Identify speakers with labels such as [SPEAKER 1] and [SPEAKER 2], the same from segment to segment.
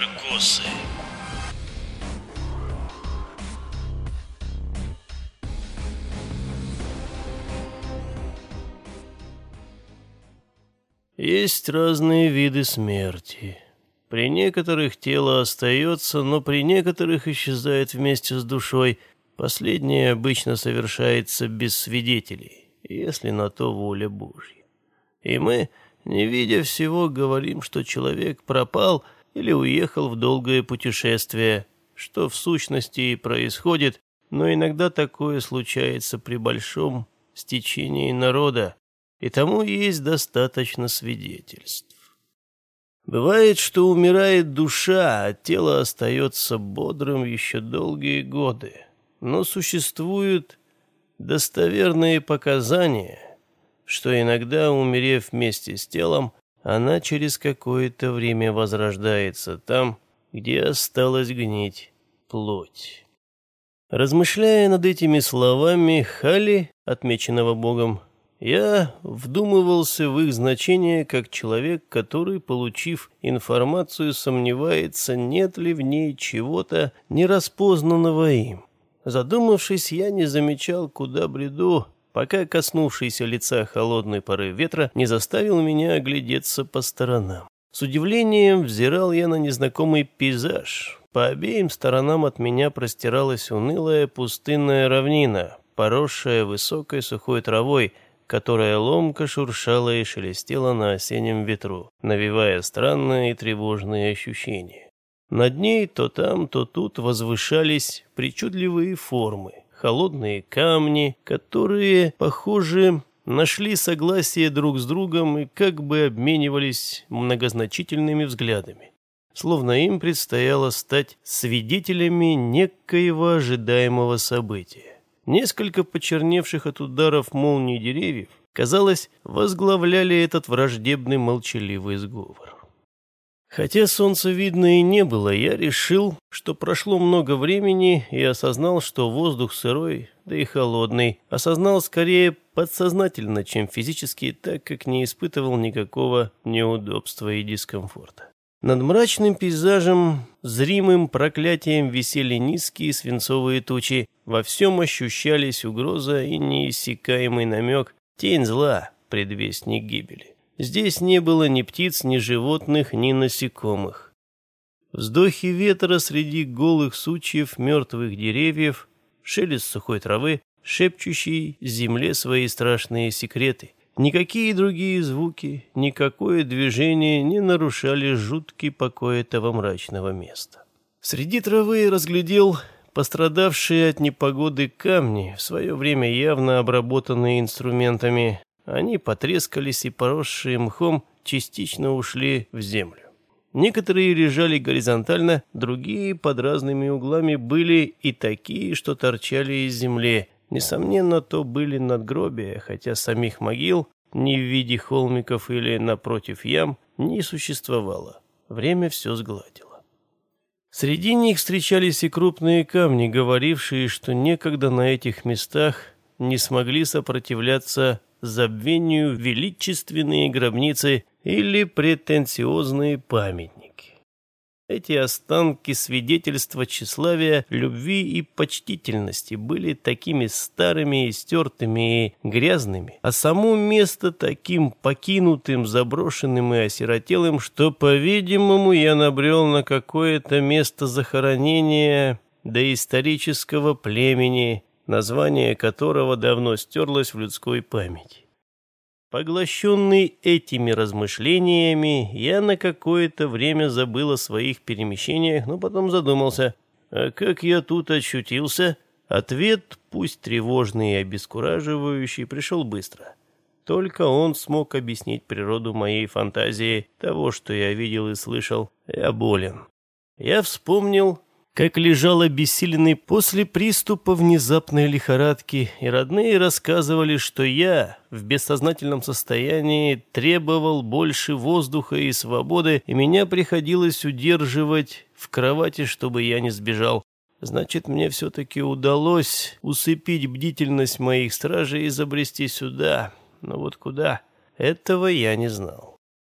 [SPEAKER 1] Наркосы. Есть разные виды смерти. При некоторых тело остается, но при некоторых исчезает вместе с душой. Последнее обычно совершается без свидетелей, если на то воля Божья. И мы, не видя всего, говорим, что человек пропал или уехал в долгое путешествие, что в сущности и происходит, но иногда такое случается при большом стечении народа, и тому есть достаточно свидетельств. Бывает, что умирает душа, а тело остается бодрым еще долгие годы, но существуют достоверные показания, что иногда, умерев вместе с телом, она через какое-то время возрождается там, где осталась гнить плоть. Размышляя над этими словами Хали, отмеченного Богом, я вдумывался в их значение как человек, который, получив информацию, сомневается, нет ли в ней чего-то нераспознанного им. Задумавшись, я не замечал, куда бреду, пока коснувшийся лица холодный порыв ветра не заставил меня оглядеться по сторонам. С удивлением взирал я на незнакомый пейзаж. По обеим сторонам от меня простиралась унылая пустынная равнина, поросшая высокой сухой травой, которая ломко шуршала и шелестела на осеннем ветру, навевая странные и тревожные ощущения. Над ней то там, то тут возвышались причудливые формы, холодные камни, которые, похоже, нашли согласие друг с другом и как бы обменивались многозначительными взглядами, словно им предстояло стать свидетелями некоего ожидаемого события. Несколько почерневших от ударов молний деревьев, казалось, возглавляли этот враждебный молчаливый сговор. Хотя солнца видно и не было, я решил, что прошло много времени, и осознал, что воздух сырой, да и холодный. Осознал скорее подсознательно, чем физически, так как не испытывал никакого неудобства и дискомфорта. Над мрачным пейзажем, зримым проклятием висели низкие свинцовые тучи. Во всем ощущались угроза и неиссякаемый намек, тень зла, предвестник гибели. Здесь не было ни птиц, ни животных, ни насекомых. Вздохи ветра среди голых сучьев мертвых деревьев, шелест сухой травы, шепчущий земле свои страшные секреты. Никакие другие звуки, никакое движение не нарушали жуткий покой этого мрачного места. Среди травы разглядел пострадавшие от непогоды камни, в свое время явно обработанные инструментами. Они потрескались и, поросшие мхом, частично ушли в землю. Некоторые лежали горизонтально, другие под разными углами были и такие, что торчали из земли. Несомненно, то были надгробия, хотя самих могил ни в виде холмиков или напротив ям не существовало. Время все сгладило. Среди них встречались и крупные камни, говорившие, что некогда на этих местах не смогли сопротивляться забвению величественные гробницы или претенциозные памятники. Эти останки свидетельства тщеславия, любви и почтительности были такими старыми, истертыми и грязными, а само место таким покинутым, заброшенным и осиротелым, что, по-видимому, я набрел на какое-то место захоронения доисторического племени, название которого давно стерлось в людской памяти. Поглощенный этими размышлениями, я на какое-то время забыл о своих перемещениях, но потом задумался, а как я тут очутился? Ответ, пусть тревожный и обескураживающий, пришел быстро. Только он смог объяснить природу моей фантазии, того, что я видел и слышал. Я болен. Я вспомнил, как лежал обессиленный после приступа внезапной лихорадки, и родные рассказывали, что я в бессознательном состоянии требовал больше воздуха и свободы, и меня приходилось удерживать в кровати, чтобы я не сбежал. Значит, мне все-таки удалось усыпить бдительность моих стражей и забрести сюда. Но вот куда? Этого я не знал.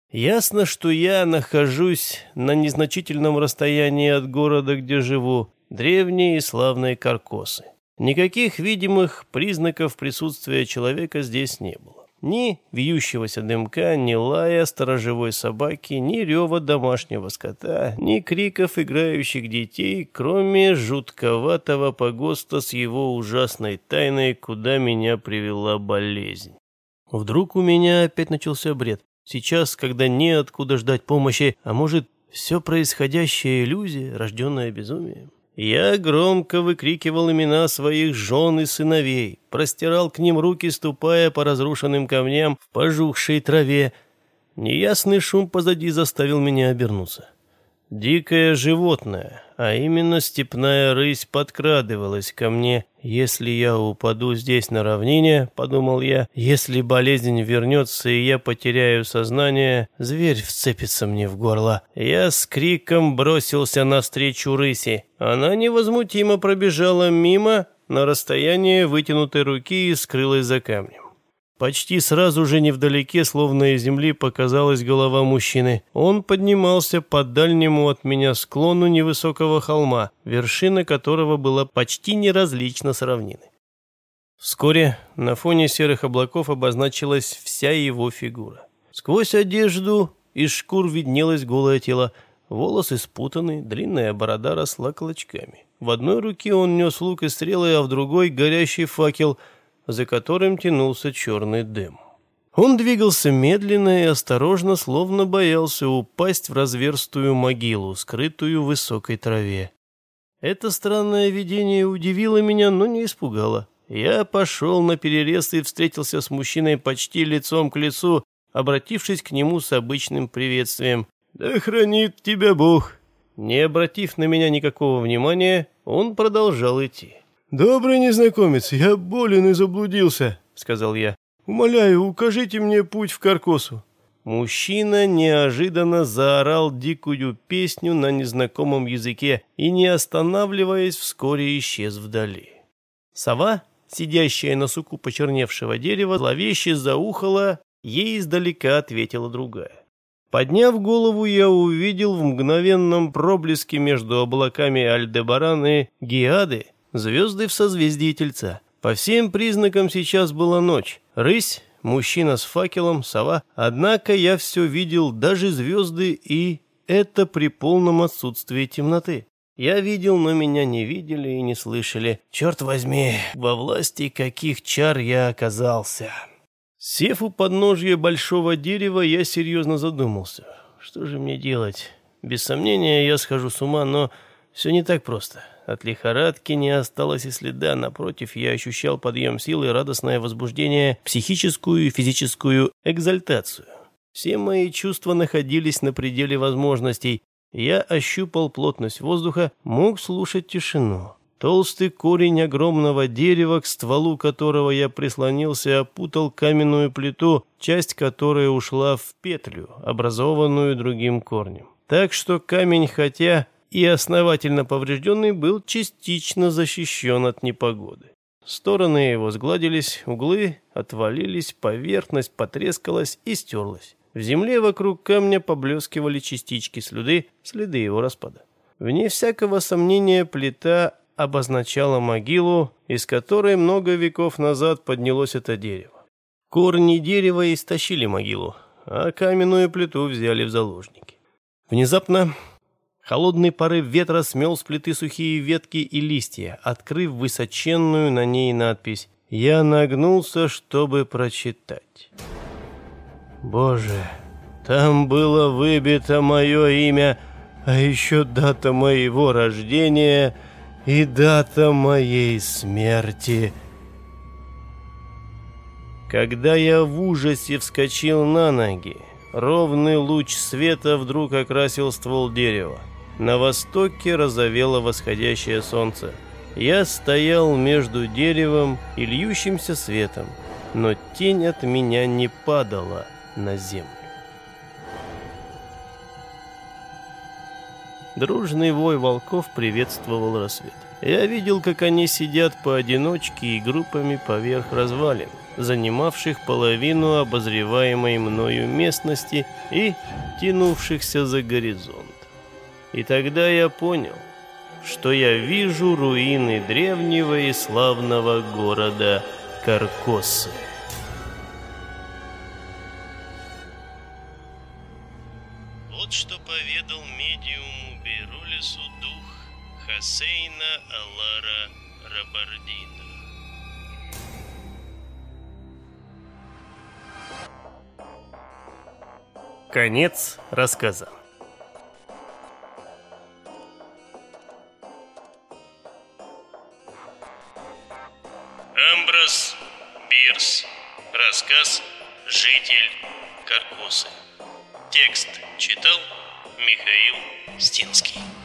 [SPEAKER 1] Ясно, что я нахожусь на незначительном расстоянии от города, где живу, древние и славные Каркосы. Никаких видимых признаков присутствия человека здесь не было. Ни вьющегося дымка, ни лая сторожевой собаки, ни рева домашнего скота, ни криков играющих детей, кроме жутковатого погоста с его ужасной тайной, куда меня привела болезнь. Вдруг у меня опять начался бред. Сейчас, когда неоткуда ждать помощи, а может, все происходящее иллюзия, рожденная безумием? Я громко выкрикивал имена своих жен и сыновей, простирал к ним руки, ступая по разрушенным камням в пожухшей траве. Неясный шум позади заставил меня обернуться. Дикое животное, а именно степная рысь, подкрадывалась ко мне. «Если я упаду здесь на равнине, — подумал я, — если болезнь вернется и я потеряю сознание, зверь вцепится мне в горло». Я с криком бросился навстречу рыси. Она невозмутимо пробежала мимо на расстояние вытянутой руки и скрылась за камнем. Почти сразу же невдалеке, словно из земли, показалась голова мужчины. Он поднимался по дальнему от меня склону невысокого холма, вершина которого была почти неразлична с равнины. Вскоре на фоне серых облаков обозначилась вся его фигура. Сквозь одежду из шкур виднелось голое тело, волосы спутаны, длинная борода росла клочками. В одной руке он нес лук и стрелы, а в другой — горящий факел, за которым тянулся черный дым. Он двигался медленно и осторожно, словно боялся упасть в разверстую могилу, скрытую в высокой траве. Это странное видение удивило меня, но не испугало. Я пошел наперерез и встретился с мужчиной почти лицом к лицу, обратившись к нему с обычным приветствием. «Да хранит тебя Бог!» Не обратив на меня никакого внимания, он продолжал идти. «Добрый незнакомец, я болен и заблудился», — сказал я. «Умоляю, укажите мне путь в Каркосу». Мужчина неожиданно заорал дикую песню на незнакомом языке и, не останавливаясь, вскоре исчез вдали. Сова, сидящая на суку почерневшего дерева, зловеще заухала, ей издалека ответила другая. Подняв голову, я увидел в мгновенном проблеске между облаками Альдебаран и Гиады звезды в созвездии Тельца. По всем признакам сейчас была ночь. Рысь, мужчина с факелом, сова. Однако я все видел, даже звезды, и это при полном отсутствии темноты. Я видел, но меня не видели и не слышали. Черт возьми, во власти каких чар я оказался. Сев у подножья большого дерева, я серьезно задумался. Что же мне делать? Без сомнения, я схожу с ума, но все не так просто. От лихорадки не осталось и следа. Напротив, я ощущал подъем сил и радостное возбуждение, психическую и физическую экзальтацию. Все мои чувства находились на пределе возможностей. Я ощупал плотность воздуха, мог слушать тишину. Толстый корень огромного дерева, к стволу которого я прислонился, опутал каменную плиту, часть которой ушла в петлю, образованную другим корнем. Так что камень, хотя и основательно поврежденный, был частично защищен от непогоды. Стороны его сгладились, углы отвалились, поверхность потрескалась и стерлась. В земле вокруг камня поблескивали частички следы его распада. Вне всякого сомнения, плита обозначала могилу, из которой много веков назад поднялось это дерево. Корни дерева истощили могилу, а каменную плиту взяли в заложники. Внезапно холодный порыв ветра смел с плиты сухие ветки и листья, открыв высоченную на ней надпись. Я нагнулся, чтобы прочитать. Боже, там было выбито мое имя, а еще дата моего рождения и дата моей смерти. Когда я в ужасе вскочил на ноги, ровный луч света вдруг окрасил ствол дерева. На востоке розовело восходящее солнце. Я стоял между деревом и льющимся светом, но тень от меня не падала на землю. Дружный вой волков приветствовал рассвет. Я видел, как они сидят поодиночке и группами поверх развалин, занимавших половину обозреваемой мною местности и тянувшихся за горизонт. И тогда я понял, что я вижу руины древнего и славного города Каркосы. Вот что поведал медиуму Бейролису дух Хосейна Алара Рабардина. Конец рассказа. Амброс Бирс. Рассказ «Житель Каркосы». Текст читал Михаил Стинский.